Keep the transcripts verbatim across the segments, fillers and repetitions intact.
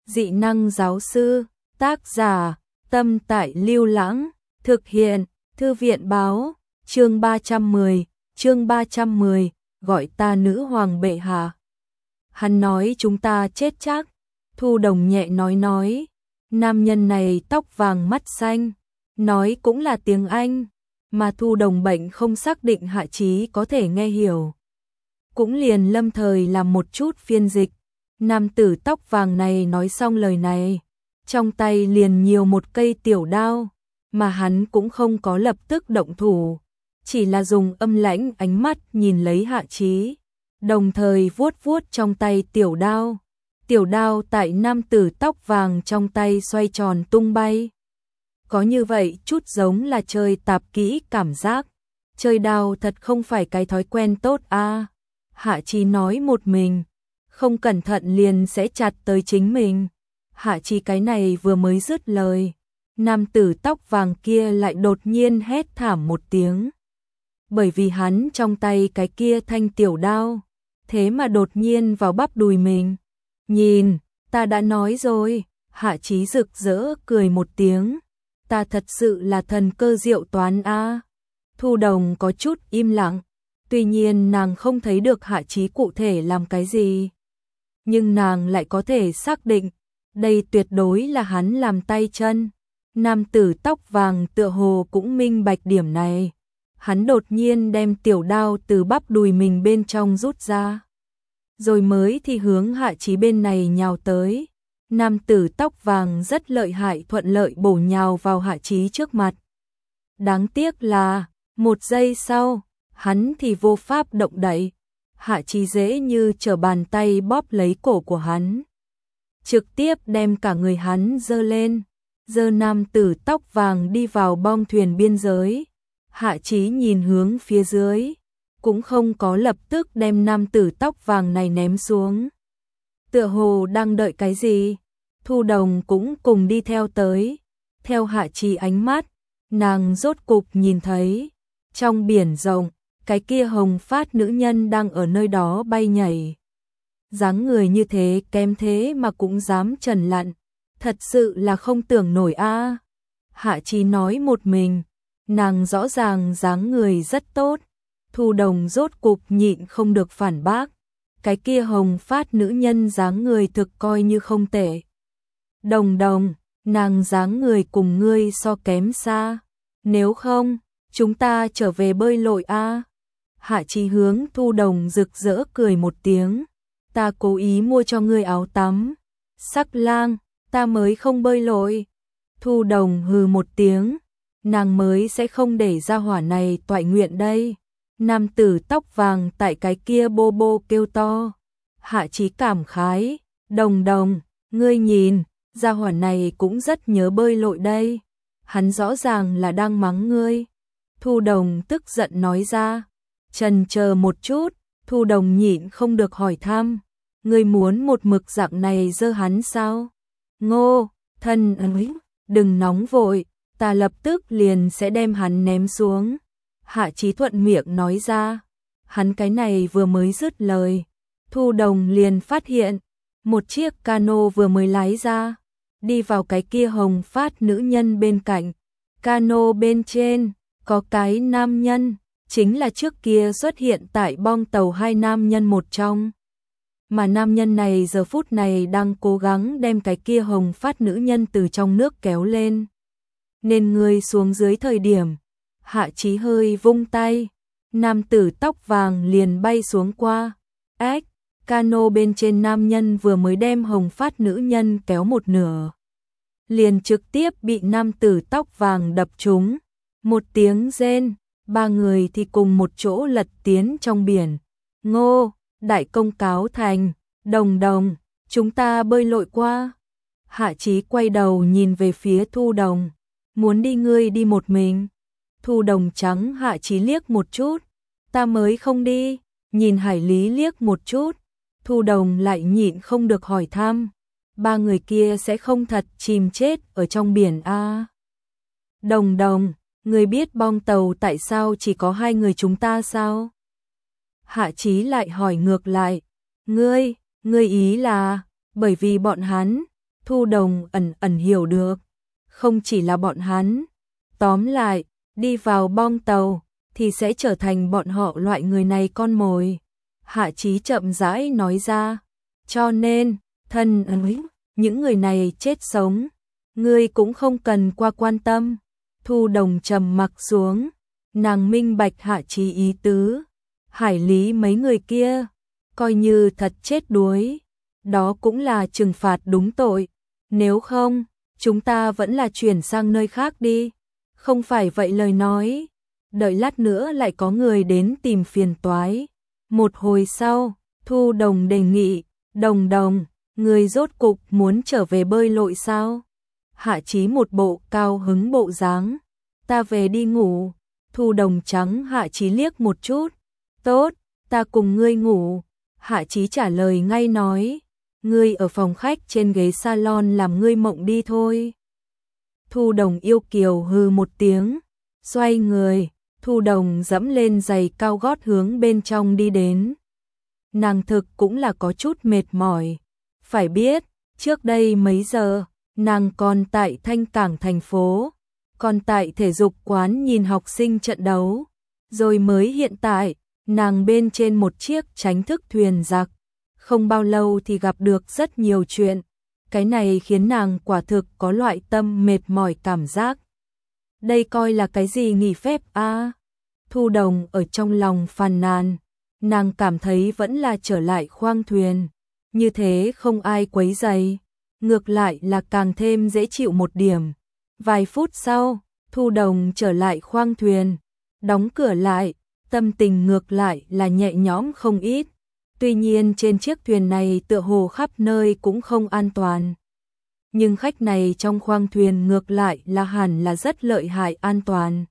Dị năng giáo sư, tác giả, Tâm Tại Lưu Lãng, thực hiện, Thư viện báo, chương ba trăm mười, chương ba trăm mười, gọi ta nữ hoàng bệ hạ. Hắn nói chúng ta chết chắc, Thu Đồng nhẹ nói nói, nam nhân này tóc vàng mắt xanh, nói cũng là tiếng Anh, mà Thu Đồng bệnh không xác định Hạ Chí có thể nghe hiểu. Cũng liền lâm thời làm một chút phiên dịch, nam tử tóc vàng này nói xong lời này, trong tay liền nhiều một cây tiểu đao, mà hắn cũng không có lập tức động thủ, chỉ là dùng âm lãnh ánh mắt nhìn lấy Hạ Chí, đồng thời vuốt vuốt trong tay tiểu đao. Tiểu đao tại nam tử tóc vàng trong tay xoay tròn tung bay. Có như vậy chút giống là chơi tạp kỹ cảm giác. Chơi đao thật không phải cái thói quen tốt a. À. Hạ Chí nói một mình, không cẩn thận liền sẽ chặt tới chính mình. Hạ Chí cái này vừa mới dứt lời, nam tử tóc vàng kia lại đột nhiên hét thảm một tiếng. Bởi vì hắn trong tay cái kia thanh tiểu đao, thế mà đột nhiên vào bắp đùi mình. Nhìn, ta đã nói rồi, Hạ Chí rực rỡ cười một tiếng, ta thật sự là thần cơ diệu toán a. À. Thu Đồng có chút im lặng, tuy nhiên nàng không thấy được Hạ Chí cụ thể làm cái gì, nhưng nàng lại có thể xác định, đây tuyệt đối là hắn làm tay chân. Nam tử tóc vàng tựa hồ cũng minh bạch điểm này, hắn đột nhiên đem tiểu đao từ bắp đùi mình bên trong rút ra, rồi mới thì hướng Hạ Chí bên này nhào tới. Nam tử tóc vàng rất lợi hại thuận lợi bổ nhào vào Hạ Chí trước mặt. Đáng tiếc là, một giây sau, hắn thì vô pháp động đậy. Hạ Chí dễ như trở bàn tay bóp lấy cổ của hắn, trực tiếp đem cả người hắn giơ lên, giơ nam tử tóc vàng đi vào bong thuyền biên giới. Hạ Chí nhìn hướng phía dưới, cũng không có lập tức đem nam tử tóc vàng này ném xuống. Tựa hồ đang đợi cái gì, Thu Đồng cũng cùng đi theo tới. Theo Hạ Chí ánh mắt, nàng rốt cục nhìn thấy, trong biển rộng, cái kia hồng phát nữ nhân đang ở nơi đó bay nhảy. Dáng người như thế kém thế mà cũng dám trần lặn, thật sự là không tưởng nổi a. À. Hạ Chí nói một mình, nàng rõ ràng dáng người rất tốt. Thu Đồng rốt cục nhịn không được phản bác, cái kia hồng phát nữ nhân dáng người thực coi như không tệ. Đồng Đồng, nàng dáng người cùng ngươi so kém xa, nếu không, chúng ta trở về bơi lội a. À. Hạ Chí hướng Thu Đồng rực rỡ cười một tiếng, ta cố ý mua cho ngươi áo tắm. Sắc lang, ta mới không bơi lội. Thu Đồng hừ một tiếng, nàng mới sẽ không để ra hỏa này toại nguyện đây. Nam tử tóc vàng tại cái kia bô bô kêu to. Hạ Chí cảm khái, Đồng Đồng, ngươi nhìn, gia hỏa này cũng rất nhớ bơi lội đây. Hắn rõ ràng là đang mắng ngươi. Thu Đồng tức giận nói ra. Chần chờ một chút, Thu Đồng nhịn không được hỏi thăm, ngươi muốn một mực dạng này dơ hắn sao? Ngô, thân ấy, đừng nóng vội, ta lập tức liền sẽ đem hắn ném xuống. Hạ Chí thuận miệng nói ra. Hắn cái này vừa mới dứt lời, Thu Đồng liền phát hiện, một chiếc cano vừa mới lái ra, đi vào cái kia hồng phát nữ nhân bên cạnh. Cano bên trên, có cái nam nhân, chính là trước kia xuất hiện tại bong tàu hai nam nhân một trong. Mà nam nhân này giờ phút này đang cố gắng đem cái kia hồng phát nữ nhân từ trong nước kéo lên. Nên người xuống dưới thời điểm, Hạ Chí hơi vung tay, nam tử tóc vàng liền bay xuống qua. Ếch, cano bên trên nam nhân vừa mới đem hồng phát nữ nhân kéo một nửa, liền trực tiếp bị nam tử tóc vàng đập trúng. Một tiếng rên, ba người thì cùng một chỗ lật tiến trong biển. Ngô, đại công cáo thành, Đồng Đồng, chúng ta bơi lội qua. Hạ Chí quay đầu nhìn về phía Thu Đồng, muốn đi ngươi đi một mình. Thu Đồng trắng Hạ Chí liếc một chút, ta mới không đi. Nhìn Hải Lý liếc một chút, Thu Đồng lại nhịn không được hỏi thăm, ba người kia sẽ không thật chìm chết ở trong biển a? À? Đồng Đồng, ngươi biết bong tàu tại sao chỉ có hai người chúng ta sao? Hạ Chí lại hỏi ngược lại, ngươi, ngươi ý là, bởi vì bọn hắn. Thu Đồng ẩn ẩn hiểu được, không chỉ là bọn hắn. Tóm lại, đi vào bong tàu thì sẽ trở thành bọn họ loại người này con mồi. Hạ Chí chậm rãi nói ra, cho nên, thân ấy, những người này chết sống, ngươi cũng không cần qua quan tâm. Thu Đồng trầm mặc xuống, nàng minh bạch Hạ Chí ý tứ, Hải Lý mấy người kia, coi như thật chết đuối, đó cũng là trừng phạt đúng tội, nếu không, chúng ta vẫn là chuyển sang nơi khác đi, không phải vậy lời nói, đợi lát nữa lại có người đến tìm phiền toái. Một hồi sau, Thu Đồng đề nghị, Đồng Đồng, người rốt cục muốn trở về bơi lội sao? Hạ Chí một bộ cao hứng bộ dáng, ta về đi ngủ. Thu Đồng trắng Hạ Chí liếc một chút, tốt, ta cùng ngươi ngủ. Hạ Chí trả lời ngay nói, ngươi ở phòng khách trên ghế salon làm ngươi mộng đi thôi. Thu Đồng yêu kiều hừ một tiếng, xoay người, Thu Đồng dẫm lên giày cao gót hướng bên trong đi đến. Nàng thực cũng là có chút mệt mỏi, phải biết, trước đây mấy giờ, nàng còn tại Thanh Cảng thành phố, còn tại thể dục quán nhìn học sinh trận đấu, rồi mới hiện tại, nàng bên trên một chiếc tránh thức thuyền giặc, không bao lâu thì gặp được rất nhiều chuyện, cái này khiến nàng quả thực có loại tâm mệt mỏi cảm giác. Đây coi là cái gì nghỉ phép a? À? Thu Đồng ở trong lòng phàn nàn, nàng cảm thấy vẫn là trở lại khoang thuyền, như thế không ai quấy rầy, ngược lại là càng thêm dễ chịu một điểm. Vài phút sau, Thu Đồng trở lại khoang thuyền, đóng cửa lại, tâm tình ngược lại là nhẹ nhõm không ít. Tuy nhiên trên chiếc thuyền này tựa hồ khắp nơi cũng không an toàn. Nhưng khách này trong khoang thuyền ngược lại là hẳn là rất lợi hại an toàn.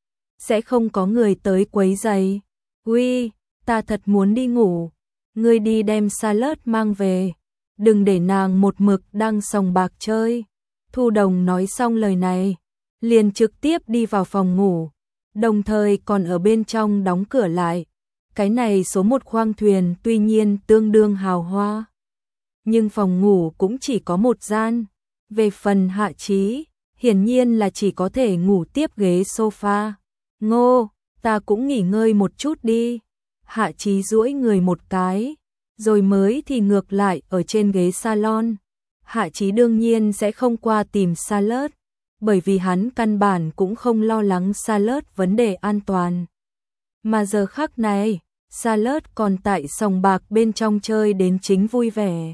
Sẽ không có người tới quấy rầy. Uy, ta thật muốn đi ngủ. Ngươi đi đem salad mang về. Đừng để nàng một mực đang sòng bạc chơi. Thu Đồng nói xong lời này, liền trực tiếp đi vào phòng ngủ, đồng thời còn ở bên trong đóng cửa lại. Cái này số một khoang thuyền tuy nhiên tương đương hào hoa, nhưng phòng ngủ cũng chỉ có một gian. Về phần Hạ Chí, hiển nhiên là chỉ có thể ngủ tiếp ghế sofa. Ngô, ta cũng nghỉ ngơi một chút đi. Hạ Chí duỗi người một cái, rồi mới thì ngược lại ở trên ghế salon. Hạ Chí đương nhiên sẽ không qua tìm salad, bởi vì hắn căn bản cũng không lo lắng salad vấn đề an toàn. Mà giờ khắc này, salad còn tại sòng bạc bên trong chơi đến chính vui vẻ.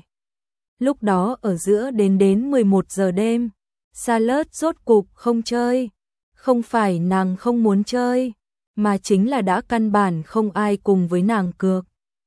Lúc đó ở giữa đến đến mười một giờ đêm, salad rốt cục không chơi. Không phải nàng không muốn chơi, mà chính là đã căn bản không ai cùng với nàng cược.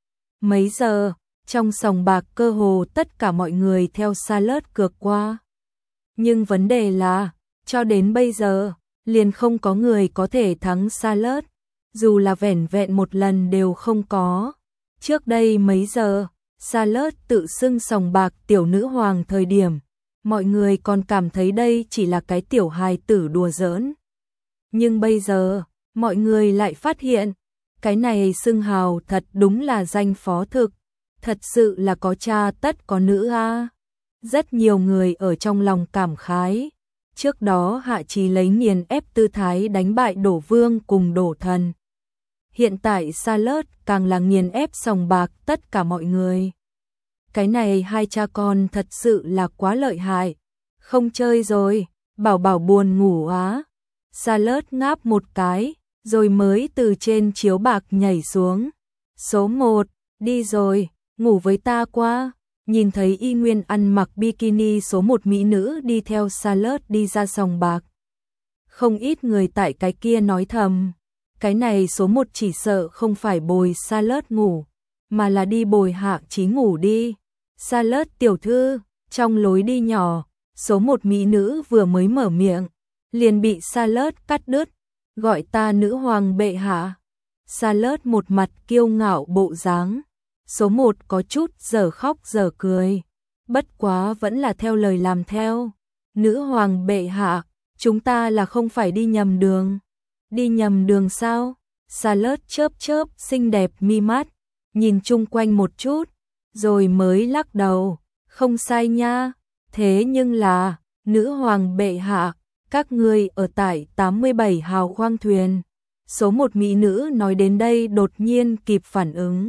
Mấy giờ, trong sòng bạc cơ hồ tất cả mọi người theo salad cược qua. Nhưng vấn đề là, cho đến bây giờ, liền không có người có thể thắng salad, dù là vẻn vẹn một lần đều không có. Trước đây mấy giờ, salad tự xưng sòng bạc tiểu nữ hoàng thời điểm, mọi người còn cảm thấy đây chỉ là cái tiểu hài tử đùa giỡn. Nhưng bây giờ, mọi người lại phát hiện, cái này xưng hào thật đúng là danh phó thực, thật sự là có cha tất có nữ a. Rất nhiều người ở trong lòng cảm khái. Trước đó Hạ Chí lấy nghiền ép tư thái đánh bại Đổ Vương cùng Đổ Thần. Hiện tại salad càng là nghiền ép sòng bạc tất cả mọi người. Cái này hai cha con thật sự là quá lợi hại. Không chơi rồi, bảo bảo buồn ngủ á. Salad ngáp một cái, rồi mới từ trên chiếu bạc nhảy xuống. Số một, đi rồi, ngủ với ta qua. Nhìn thấy y nguyên ăn mặc bikini số một mỹ nữ đi theo salad đi ra sòng bạc. Không ít người tại cái kia nói thầm, cái này số một chỉ sợ không phải bồi salad ngủ, mà là đi bồi Hạ Chí ngủ đi. Salad tiểu thư, trong lối đi nhỏ, số một mỹ nữ vừa mới mở miệng, liền bị salad cắt đứt, gọi ta nữ hoàng bệ hạ. Salad một mặt kiêu ngạo bộ dáng. Số một có chút giờ khóc giờ cười, bất quá vẫn là theo lời làm theo. Nữ hoàng bệ hạ, chúng ta là không phải đi nhầm đường. Đi nhầm đường sao? Salad chớp chớp xinh đẹp mi mắt, nhìn chung quanh một chút, rồi mới lắc đầu, không sai nha. Thế nhưng là, nữ hoàng bệ hạ, các ngươi ở tại tám mươi bảy hào khoang thuyền. Số một mỹ nữ nói đến đây đột nhiên kịp phản ứng.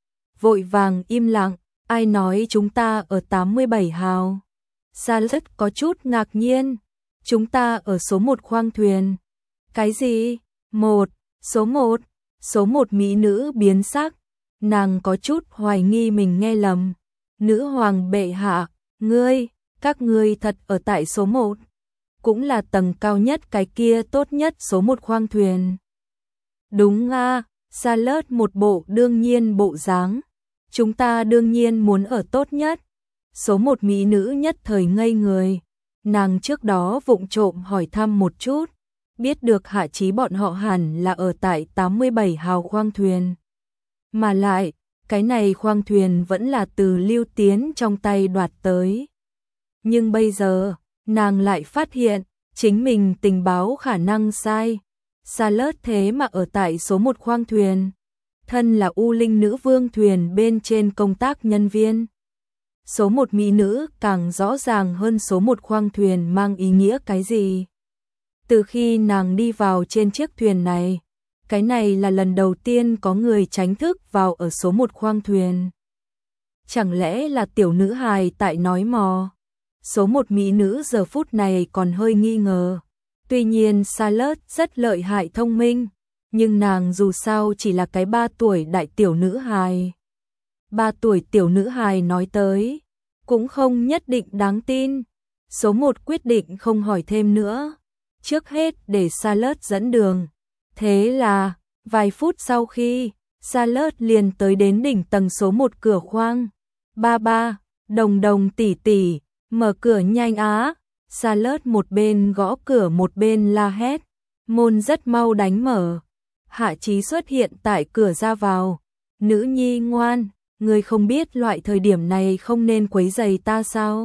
Vội vàng im lặng, ai nói chúng ta ở tám mươi bảy hào? Charlotte có chút ngạc nhiên, chúng ta ở số một khoang thuyền. Cái gì? Một, số một, số một mỹ nữ biến sắc, nàng có chút hoài nghi mình nghe lầm. Nữ hoàng bệ hạ, ngươi, các ngươi thật ở tại số một, cũng là tầng cao nhất cái kia tốt nhất số một khoang thuyền. Đúng a, Charlotte một bộ đương nhiên bộ dáng. Chúng ta đương nhiên muốn ở tốt nhất. Số một mỹ nữ nhất thời ngây người. Nàng trước đó vụng trộm hỏi thăm một chút, biết được Hạ Chí bọn họ hẳn là ở tại tám mươi bảy hào khoang thuyền. Mà lại, cái này khoang thuyền vẫn là từ Lưu Tiến trong tay đoạt tới. Nhưng bây giờ, nàng lại phát hiện, chính mình tình báo khả năng sai. Charlotte thế mà ở tại số một khoang thuyền. Thân là U Linh nữ vương thuyền bên trên công tác nhân viên. Số một mỹ nữ càng rõ ràng hơn số một khoang thuyền mang ý nghĩa cái gì. Từ khi nàng đi vào trên chiếc thuyền này, cái này là lần đầu tiên có người tránh thức vào ở số một khoang thuyền. Chẳng lẽ là tiểu nữ hài tại nói mò? Số một mỹ nữ giờ phút này còn hơi nghi ngờ. Tuy nhiên Charlotte rất lợi hại thông minh, nhưng nàng dù sao chỉ là cái ba tuổi đại tiểu nữ hài. Ba tuổi tiểu nữ hài nói tới, cũng không nhất định đáng tin. Số một quyết định không hỏi thêm nữa. Trước hết để Charlotte dẫn đường. Thế là, vài phút sau khi, Charlotte liền tới đến đỉnh tầng số một cửa khoang. Ba ba, đồng đồng tỷ tỷ, mở cửa nhanh á. Charlotte một bên gõ cửa một bên la hét. Môn rất mau đánh mở. Hạ Chí xuất hiện tại cửa ra vào. Nữ nhi ngoan, ngươi không biết loại thời điểm này không nên quấy rầy ta sao?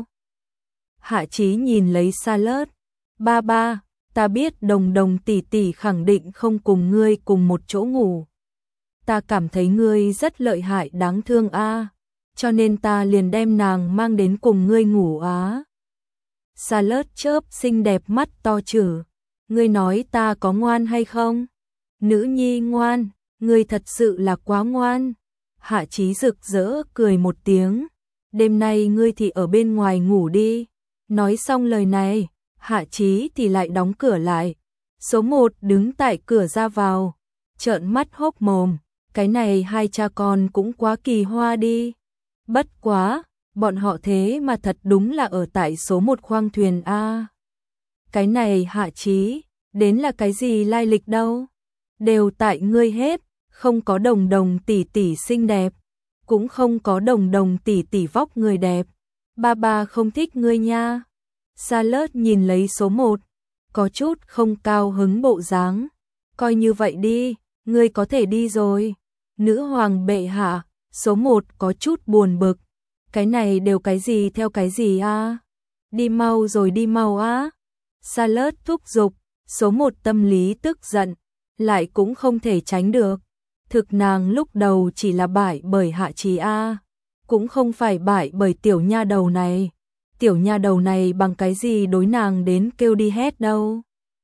Hạ Chí nhìn lấy Charlotte. Ba ba, ta biết đồng đồng tỷ tỷ khẳng định không cùng ngươi cùng một chỗ ngủ. Ta cảm thấy ngươi rất lợi hại đáng thương a, cho nên ta liền đem nàng mang đến cùng ngươi ngủ á. Charlotte chớp xinh đẹp mắt to chử. Ngươi nói ta có ngoan hay không? Nữ nhi ngoan, ngươi thật sự là quá ngoan. Hạ Chí rực rỡ cười một tiếng. Đêm nay ngươi thì ở bên ngoài ngủ đi. Nói xong lời này, Hạ Chí thì lại đóng cửa lại. Số một đứng tại cửa ra vào, trợn mắt hốc mồm. Cái này hai cha con cũng quá kỳ hoa đi. Bất quá, bọn họ thế mà thật đúng là ở tại số một khoang thuyền A. Cái này Hạ Chí, đến là cái gì lai lịch đâu? Đều tại ngươi hết, không có đồng đồng tỷ tỷ xinh đẹp, cũng không có đồng đồng tỷ tỷ vóc người đẹp. Ba ba không thích ngươi nha. Charlotte nhìn lấy số một, có chút không cao hứng bộ dáng. Coi như vậy đi, ngươi có thể đi rồi. Nữ hoàng bệ hạ, số một có chút buồn bực. Cái này đều cái gì theo cái gì a? Đi mau rồi đi mau á. Charlotte thúc giục, số một tâm lý tức giận, lại cũng không thể tránh được. Thực nàng lúc đầu chỉ là bại bởi Hạ Chí a, cũng không phải bại bởi tiểu nha đầu này. Tiểu nha đầu này bằng cái gì đối nàng đến kêu đi hét đâu.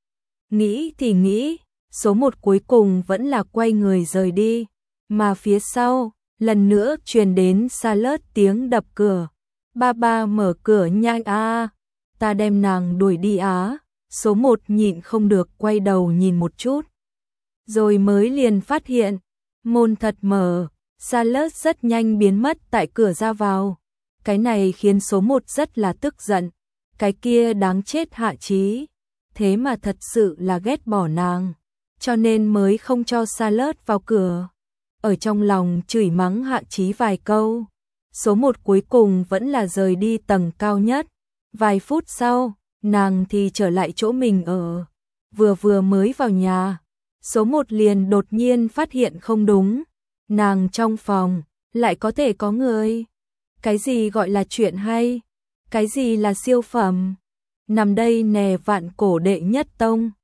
Nghĩ thì nghĩ, số một cuối cùng vẫn là quay người rời đi, mà phía sau, lần nữa truyền đến Charlotte tiếng đập cửa. Ba ba mở cửa nhanh a, ta đem nàng đuổi đi á. Số một nhịn không được quay đầu nhìn một chút, rồi mới liền phát hiện, môn thật mở. Charlotte rất nhanh biến mất tại cửa ra vào. Cái này khiến số một rất là tức giận. Cái kia đáng chết Hạ Chí, thế mà thật sự là ghét bỏ nàng, cho nên mới không cho Charlotte vào cửa. Ở trong lòng chửi mắng Hạ Chí vài câu, số một cuối cùng vẫn là rời đi tầng cao nhất. Vài phút sau, nàng thì trở lại chỗ mình ở. Vừa vừa mới vào nhà, số một liền đột nhiên phát hiện không đúng. Nàng trong phòng, lại có thể có người. Cái gì gọi là chuyện hay? Cái gì là siêu phẩm? Nằm đây nè vạn cổ đệ nhất tông.